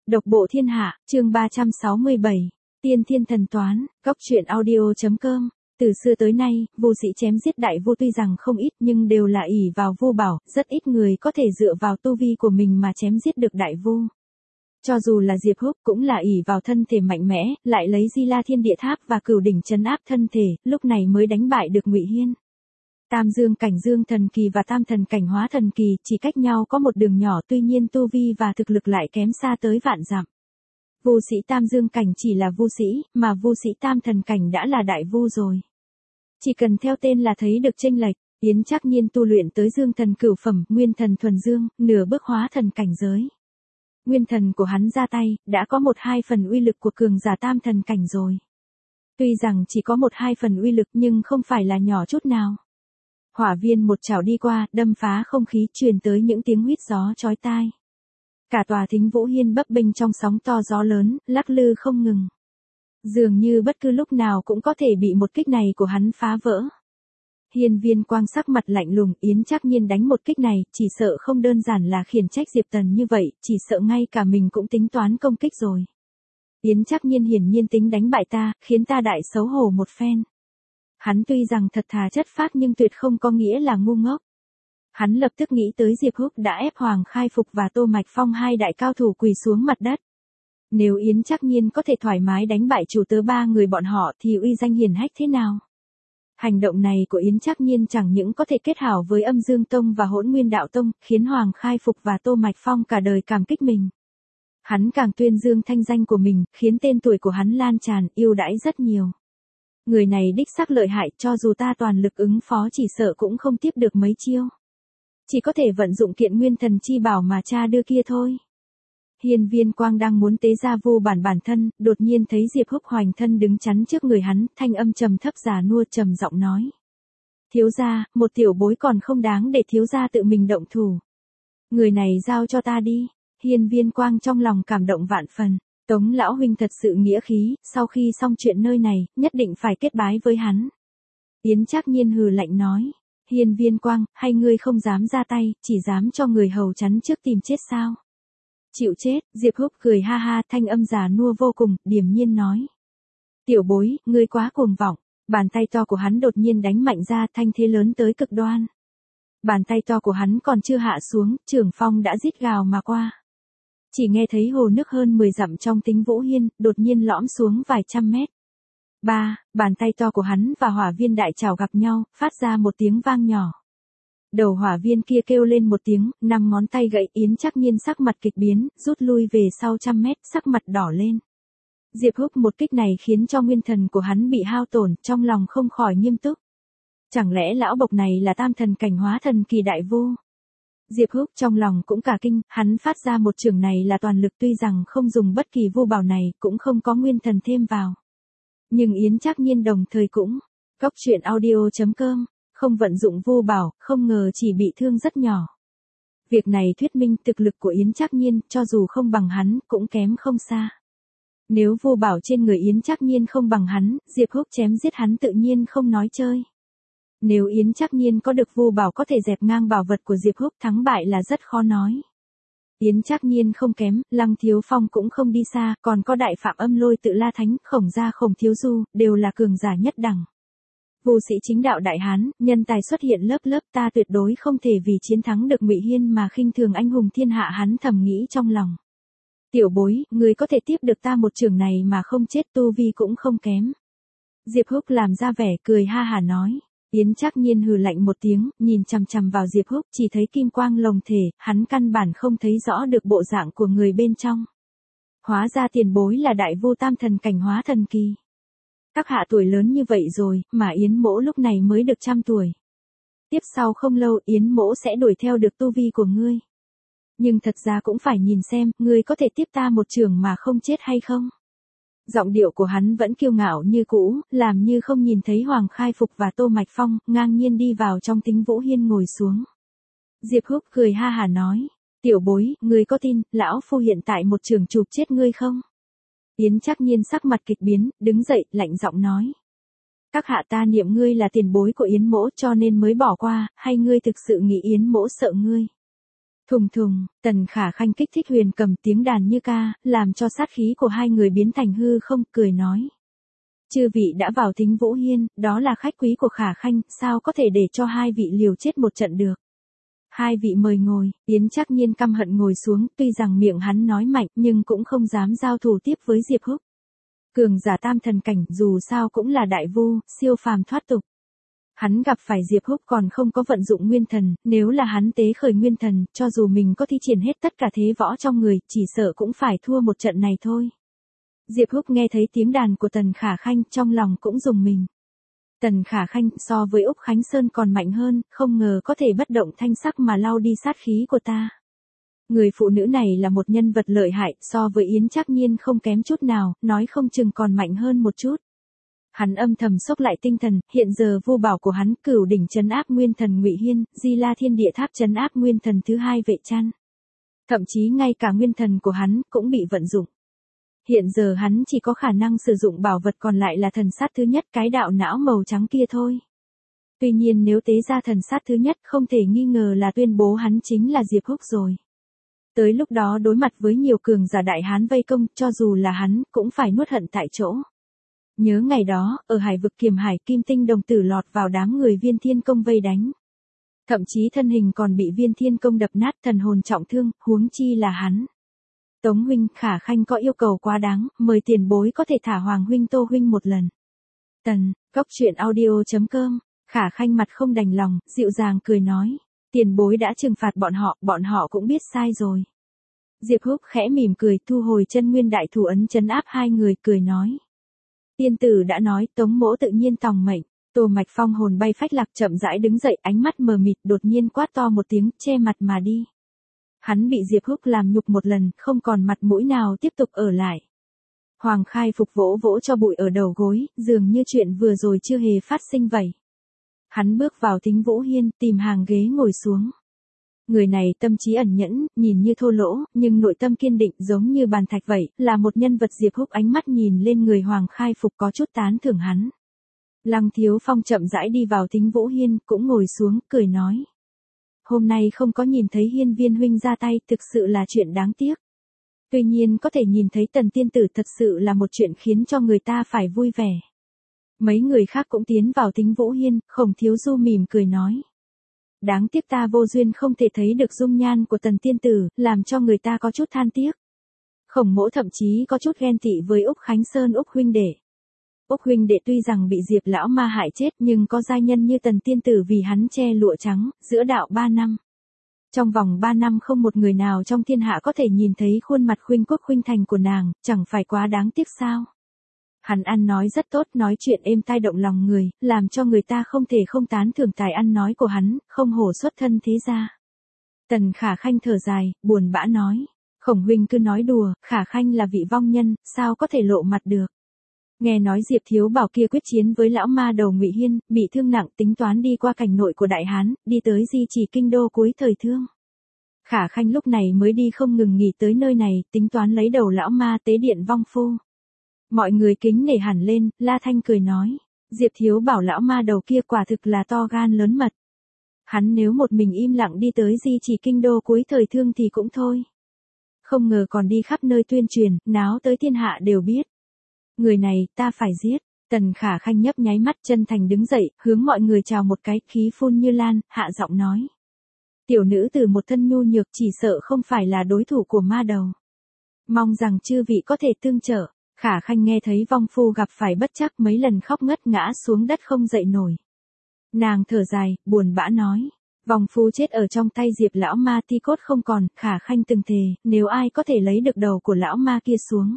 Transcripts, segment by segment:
Độc bộ thiên hạ, chương 367. Tiên thiên thần toán, góc truyện audio.com. Từ xưa tới nay, vô sĩ chém giết đại vu tuy rằng không ít nhưng đều là ỷ vào vu bảo, rất ít người có thể dựa vào tu vi của mình mà chém giết được đại vu. Cho dù là Diệp Húc cũng là ỷ vào thân thể mạnh mẽ, lại lấy Di La Thiên Địa Tháp và Cửu Đỉnh trấn áp thân thể, lúc này mới đánh bại được Ngụy Hiên. Tam dương cảnh dương thần kỳ và tam thần cảnh hóa thần kỳ chỉ cách nhau có một đường nhỏ, tuy nhiên tu vi và thực lực lại kém xa tới vạn dặm. Vu sĩ tam dương cảnh chỉ là vu sĩ, mà vu sĩ tam thần cảnh đã là đại vu rồi. Chỉ cần theo tên là thấy được chênh lệch. Yến Trác Nhiên tu luyện tới dương thần cửu phẩm, nguyên thần thuần dương, nửa bước hóa thần cảnh giới. Nguyên thần của hắn ra tay, đã có 1/2 phần uy lực của cường giả tam thần cảnh rồi. Tuy rằng chỉ có 1/2 phần uy lực nhưng không phải là nhỏ chút nào. Hỏa viên một chảo đi qua, đâm phá không khí, truyền tới những tiếng huýt gió chói tai. Cả tòa Thính Vũ Hiên bấp bênh trong sóng to gió lớn, lắc lư không ngừng. Dường như bất cứ lúc nào cũng có thể bị một kích này của hắn phá vỡ. Hiên Viên Quang sắc mặt lạnh lùng, Yến Trác Nhiên đánh một kích này, chỉ sợ không đơn giản là khiển trách Diệp Tần như vậy, chỉ sợ ngay cả mình cũng tính toán công kích rồi. Yến Trác Nhiên hiển nhiên tính đánh bại ta, khiến ta đại xấu hổ một phen. Hắn tuy rằng thật thà chất phác nhưng tuyệt không có nghĩa là ngu ngốc. Hắn lập tức nghĩ tới Diệp Húc đã ép Hoàng Khai Phục và Tô Mạch Phong, hai đại cao thủ quỳ xuống mặt đất. Nếu Yến Trác Nhiên có thể thoải mái đánh bại chủ tớ ba người bọn họ thì uy danh hiển hách thế nào? Hành động này của Yến Trác Nhiên chẳng những có thể kết hảo với Âm Dương Tông và Hỗn Nguyên Đạo Tông, khiến Hoàng Khai Phục và Tô Mạch Phong cả đời cảm kích mình. Hắn càng tuyên dương thanh danh của mình, khiến tên tuổi của hắn lan tràn, yêu đãi rất nhiều. Người này đích xác lợi hại, cho dù ta toàn lực ứng phó chỉ sợ cũng không tiếp được mấy chiêu. Chỉ có thể vận dụng kiện nguyên thần chi bảo mà cha đưa kia thôi. Hiên Viên Quang đang muốn tế ra vu bản thân, đột nhiên thấy Diệp Húc hoành thân đứng chắn trước người hắn, thanh âm trầm thấp già nua trầm giọng nói. Thiếu gia, một tiểu bối còn không đáng để thiếu gia tự mình động thủ. Người này giao cho ta đi. Hiên Viên Quang trong lòng cảm động vạn phần. Tống lão huynh thật sự nghĩa khí, sau khi xong chuyện nơi này, nhất định phải kết bái với hắn. Yến Trác Nhiên hừ lạnh nói. Hiên Viên Quang, hay ngươi không dám ra tay, chỉ dám cho người hầu chắn trước tìm chết sao? Chịu chết, Diệp Húc cười ha ha, thanh âm già nua vô cùng, điềm nhiên nói. Tiểu bối, ngươi quá cuồng vọng. Bàn tay to của hắn đột nhiên đánh mạnh ra, thanh thế lớn tới cực đoan. Bàn tay to của hắn còn chưa hạ xuống, trưởng phong đã rít gào mà qua. Chỉ nghe thấy hồ nước hơn 10 dặm trong Thính Vũ Hiên, đột nhiên lõm xuống vài trăm mét. Bàn tay to của hắn và hỏa viên đại trảo gặp nhau, phát ra một tiếng vang nhỏ. Đầu hỏa viên kia kêu lên một tiếng, 5 ngón tay gãy. Yến Trác Nhiên sắc mặt kịch biến, rút lui về sau trăm mét, sắc mặt đỏ lên. Diệp Húc một kích này khiến cho nguyên thần của hắn bị hao tổn, trong lòng không khỏi nghiêm túc. Chẳng lẽ lão bộc này là tam thần cảnh hóa thần kỳ đại vu? Diệp Húc trong lòng cũng cả kinh, hắn phát ra một chưởng này là toàn lực, tuy rằng không dùng bất kỳ vu bảo này, cũng không có nguyên thần thêm vào. Nhưng Yến Trác Nhiên đồng thời cũng, góc truyện audio.com, không vận dụng vu bảo, không ngờ chỉ bị thương rất nhỏ. Việc này thuyết minh thực lực của Yến Trác Nhiên, cho dù không bằng hắn, cũng kém không xa. Nếu vu bảo trên người Yến Trác Nhiên không bằng hắn, Diệp Húc chém giết hắn tự nhiên không nói chơi. Nếu Yến Trác Nhiên có được vu bảo có thể dẹp ngang bảo vật của Diệp Húc, thắng bại là rất khó nói. Yến Trác Nhiên không kém, Lăng Thiếu Phong cũng không đi xa, còn có Đại Phạm Âm Lôi Tự La Thánh, Khổng Gia Khổng Thiếu Du, đều là cường giả nhất đẳng. Vu sĩ chính đạo đại hán, nhân tài xuất hiện lớp lớp, ta tuyệt đối không thể vì chiến thắng được Ngụy Hiên mà khinh thường anh hùng thiên hạ, hắn thầm nghĩ trong lòng. Tiểu bối, người có thể tiếp được ta một chưởng này mà không chết, tu vi cũng không kém. Diệp Húc làm ra vẻ cười ha hả nói. Yến Trác Nhiên hừ lạnh một tiếng, nhìn chằm chằm vào Diệp Húc, chỉ thấy kim quang lồng thể, hắn căn bản không thấy rõ được bộ dạng của người bên trong. Hóa ra tiền bối là đại vu tam thần cảnh hóa thần kỳ. Các hạ tuổi lớn như vậy rồi, mà Yến mỗ lúc này mới được 100 tuổi. Tiếp sau không lâu Yến mỗ sẽ đuổi theo được tu vi của ngươi. Nhưng thật ra cũng phải nhìn xem, ngươi có thể tiếp ta một chưởng mà không chết hay không. Giọng điệu của hắn vẫn kiêu ngạo như cũ, làm như không nhìn thấy Hoàng Khai Phục và Tô Mạch Phong, ngang nhiên đi vào trong Thính Vũ Hiên ngồi xuống. Diệp Húc cười ha hả nói, tiểu bối, ngươi có tin, lão phu hiện tại một chưởng chụp chết ngươi không? Yến Trác Nhiên sắc mặt kịch biến, đứng dậy, lạnh giọng nói. Các hạ ta niệm ngươi là tiền bối của Yến mỗ cho nên mới bỏ qua, hay ngươi thực sự nghĩ Yến mỗ sợ ngươi? Thùng thùng, Tần Khả Khanh kích thích Huyền Cầm tiếng đàn như ca, làm cho sát khí của hai người biến thành hư không, cười nói. Chư vị đã vào Thính Vũ Hiên, đó là khách quý của Khả Khanh, sao có thể để cho hai vị liều chết một trận được. Hai vị mời ngồi, Yến Trác Nhiên căm hận ngồi xuống, tuy rằng miệng hắn nói mạnh nhưng cũng không dám giao thủ tiếp với Diệp Húc. Cường giả tam thần cảnh dù sao cũng là đại vu, siêu phàm thoát tục. Hắn gặp phải Diệp Húc còn không có vận dụng nguyên thần, nếu là hắn tế khởi nguyên thần, cho dù mình có thi triển hết tất cả thế võ trong người, chỉ sợ cũng phải thua một trận này thôi. Diệp Húc nghe thấy tiếng đàn của Tần Khả Khanh, trong lòng cũng rùng mình. Tần Khả Khanh so với Úc Khánh Sơn còn mạnh hơn, không ngờ có thể bất động thanh sắc mà lau đi sát khí của ta. Người phụ nữ này là một nhân vật lợi hại, so với Yến Trác Nhiên không kém chút nào, nói không chừng còn mạnh hơn một chút. Hắn âm thầm xốc lại tinh thần, hiện giờ vu bảo của hắn Cửu đỉnh trấn áp nguyên thần Ngụy Hiên, Di La Thiên Địa Tháp trấn áp nguyên thần thứ hai Vệ Trăn. Thậm chí ngay cả nguyên thần của hắn cũng bị vận dụng. Hiện giờ hắn chỉ có khả năng sử dụng bảo vật còn lại là thần sát thứ nhất, cái đạo não màu trắng kia thôi. Tuy nhiên nếu tế ra thần sát thứ nhất không thể nghi ngờ là tuyên bố hắn chính là Diệp Húc rồi. Tới lúc đó đối mặt với nhiều cường giả đại hán vây công, cho dù là hắn cũng phải nuốt hận tại chỗ. Nhớ ngày đó, ở hải vực Kiềm Hải, Kim Tinh đồng tử lọt vào đám người Viên Thiên Công vây đánh. Thậm chí thân hình còn bị Viên Thiên Công đập nát, thần hồn trọng thương, huống chi là hắn. Tống huynh, Khả Khanh có yêu cầu quá đáng, mời tiền bối có thể thả Hoàng huynh Tô huynh một lần. Tần, Góc.audio.com, Khả Khanh mặt không đành lòng, dịu dàng cười nói. Tiền bối đã trừng phạt bọn họ cũng biết sai rồi. Diệp Húc khẽ mỉm cười, thu hồi chân nguyên đại thủ ấn trấn áp hai người, cười nói. Tiên tử đã nói, Tống mỗ tự nhiên tòng mệnh. Tô Mạch Phong hồn bay phách lạc chậm rãi đứng dậy, ánh mắt mờ mịt, đột nhiên quát to một tiếng, che mặt mà đi. Hắn bị Diệp Húc làm nhục một lần, không còn mặt mũi nào tiếp tục ở lại. Hoàng Khai Phục vỗ vỗ cho bụi ở đầu gối, dường như chuyện vừa rồi chưa hề phát sinh vậy. Hắn bước vào Thính Vũ Hiên, tìm hàng ghế ngồi xuống. Người này tâm trí ẩn nhẫn, nhìn như thô lỗ, nhưng nội tâm kiên định giống như bàn thạch vậy, là một nhân vật. Diệp Húc ánh mắt nhìn lên người Hoàng Khai Phục có chút tán thưởng hắn. Lăng Thiếu Phong chậm rãi đi vào Thính Vũ Hiên, cũng ngồi xuống, cười nói. Hôm nay không có nhìn thấy Hiên Viên huynh ra tay, thực sự là chuyện đáng tiếc. Tuy nhiên có thể nhìn thấy Tần tiên tử thật sự là một chuyện khiến cho người ta phải vui vẻ. Mấy người khác cũng tiến vào Thính Vũ Hiên, Khổng Thiếu Du mỉm cười nói. Đáng tiếc ta vô duyên không thể thấy được dung nhan của Tần tiên tử, làm cho người ta có chút than tiếc. Khổng mỗ thậm chí có chút ghen tị với Úc Khánh Sơn Úc huynh đệ. Úc huynh đệ tuy rằng bị Diệp lão ma hại chết nhưng có giai nhân như Tần tiên tử vì hắn che lụa trắng, giữa đạo 3 năm. Trong vòng 3 năm không một người nào trong thiên hạ có thể nhìn thấy khuôn mặt khuynh quốc khuynh thành của nàng, chẳng phải quá đáng tiếc sao? Hắn ăn nói rất tốt, nói chuyện êm tai động lòng người, làm cho người ta không thể không tán thưởng tài ăn nói của hắn, không hổ xuất thân thế gia. Tần Khả Khanh thở dài, buồn bã nói. Khổng huynh cứ nói đùa, Khả Khanh là vị vong nhân, sao có thể lộ mặt được. Nghe nói Diệp Thiếu Bảo kia quyết chiến với lão ma đầu Ngụy Hiên, bị thương nặng, tính toán đi qua cảnh nội của Đại Hán, đi tới di chỉ kinh đô cuối thời thương. Khả Khanh lúc này mới đi không ngừng nghỉ tới nơi này, tính toán lấy đầu lão ma tế điện vong phu. Mọi người kính nể hẳn lên, La Thanh cười nói. Diệp Thiếu Bảo lão ma đầu kia quả thực là to gan lớn mật. Hắn nếu một mình im lặng đi tới di chỉ kinh đô cuối thời thương thì cũng thôi. Không ngờ còn đi khắp nơi tuyên truyền, náo tới thiên hạ đều biết. Người này, ta phải giết. Tần Khả Khanh nhấp nháy mắt, chân thành đứng dậy, hướng mọi người chào một cái, khí phun như lan, hạ giọng nói. Tiểu nữ từ một thân nhu nhược chỉ sợ không phải là đối thủ của ma đầu. Mong rằng chư vị có thể tương trợ. Khả Khanh nghe thấy vong phu gặp phải bất trắc, mấy lần khóc ngất ngã xuống đất không dậy nổi. Nàng thở dài, buồn bã nói. Vong phu chết ở trong tay Diệp lão ma, thi cốt không còn. Khả Khanh từng thề, nếu ai có thể lấy được đầu của lão ma kia xuống.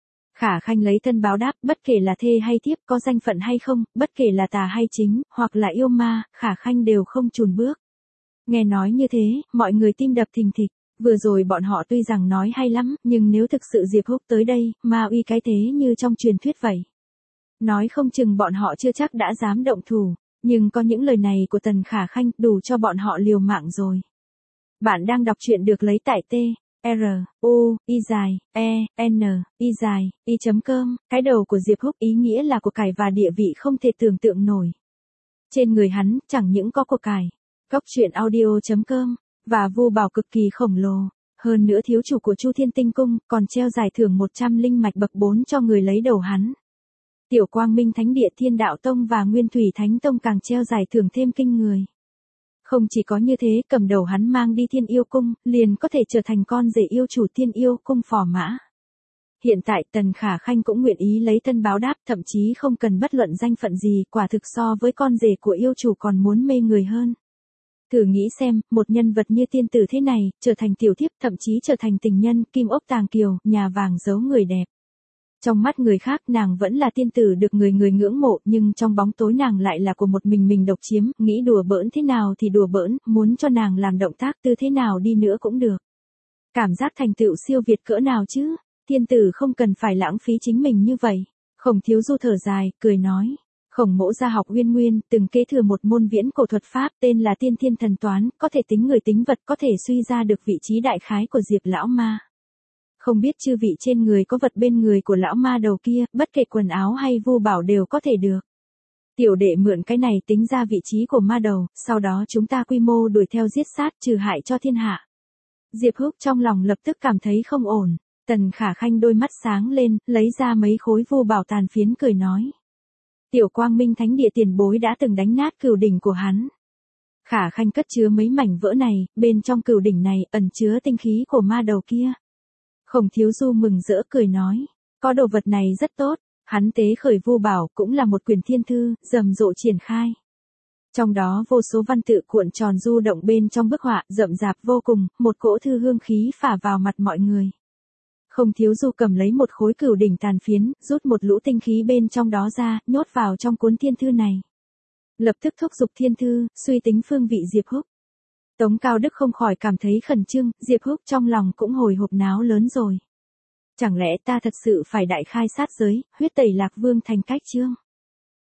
Khả Khanh lấy thân báo đáp, bất kể là thê hay thiếp, có danh phận hay không, bất kể là tà hay chính, hoặc là yêu ma, Khả Khanh đều không chùn bước. Nghe nói như thế, mọi người tim đập thình thịch. Vừa rồi bọn họ tuy rằng nói hay lắm, nhưng nếu thực sự Diệp Húc tới đây, ma uy cái thế như trong truyền thuyết vậy. Nói không chừng bọn họ chưa chắc đã dám động thủ, nhưng có những lời này của Tần Khả Khanh đủ cho bọn họ liều mạng rồi. Bạn đang đọc truyện được lấy tại truyenI.com, cái đầu của Diệp Húc ý nghĩa là của cải và địa vị không thể tưởng tượng nổi. Trên người hắn, chẳng những có của cải. Góc.audio.com Và Vu Bảo cực kỳ khổng lồ. Hơn nữa thiếu chủ của Chu Thiên Tinh Cung còn treo giải thưởng 100 linh mạch bậc 4 cho người lấy đầu hắn. Tiểu Quang Minh Thánh Địa Thiên Đạo Tông và Nguyên Thủy Thánh Tông càng treo giải thưởng thêm kinh người. Không chỉ có như thế, cầm đầu hắn mang đi Thiên Yêu Cung, liền có thể trở thành con rể yêu chủ Thiên Yêu Cung phò mã. Hiện tại Tần Khả Khanh cũng nguyện ý lấy thân báo đáp, thậm chí không cần bất luận danh phận gì, quả thực so với con rể của yêu chủ còn muốn mê người hơn. Thử nghĩ xem, một nhân vật như tiên tử thế này, trở thành tiểu thiếp, thậm chí trở thành tình nhân, kim ốc tàng kiều, nhà vàng giấu người đẹp. Trong mắt người khác nàng vẫn là tiên tử được người người ngưỡng mộ, nhưng trong bóng tối nàng lại là của một mình độc chiếm, nghĩ đùa bỡn thế nào thì đùa bỡn, muốn cho nàng làm động tác tư thế nào đi nữa cũng được. Cảm giác thành tựu siêu việt cỡ nào chứ, tiên tử không cần phải lãng phí chính mình như vậy. Khổng Thiếu Du thở dài, cười nói. Khổng Mỗ gia học Uyên Nguyên, từng kế thừa một môn viễn cổ thuật pháp tên là Tiên Thiên Thần Toán, có thể tính người tính vật, có thể suy ra được vị trí đại khái của Diệp lão ma. Không biết chư vị trên người có vật bên người của lão ma đầu kia, bất kể quần áo hay Vu Bảo đều có thể được. Tiểu đệ mượn cái này tính ra vị trí của ma đầu, sau đó chúng ta quy mô đuổi theo giết sát trừ hại cho thiên hạ. Diệp Húc trong lòng lập tức cảm thấy không ổn. Tần Khả Khanh đôi mắt sáng lên, lấy ra mấy khối Vu Bảo tàn phiến cười nói. Tiểu Quang Minh Thánh Địa tiền bối đã từng đánh nát cửu đỉnh của hắn. Khả Khanh cất chứa mấy mảnh vỡ này, bên trong cửu đỉnh này ẩn chứa tinh khí của ma đầu kia. Khổng Thiếu Du mừng rỡ cười nói, có đồ vật này rất tốt, hắn tế khởi Vu Bảo cũng là một quyển thiên thư, rầm rộ triển khai. Trong đó vô số văn tự cuộn tròn du động bên trong bức họa, rậm rạp vô cùng, một cỗ thư hương khí phả vào mặt mọi người. Khổng Thiếu Du cầm lấy một khối cửu đỉnh tàn phiến, rút một lũ tinh khí bên trong đó ra, nhốt vào trong cuốn thiên thư này. Lập tức thúc giục thiên thư, suy tính phương vị Diệp Húc. Tống Cao Đức không khỏi cảm thấy khẩn trương, Diệp Húc trong lòng cũng hồi hộp náo lớn rồi. Chẳng lẽ ta thật sự phải đại khai sát giới, huyết tẩy Lạc Vương thành cách chương?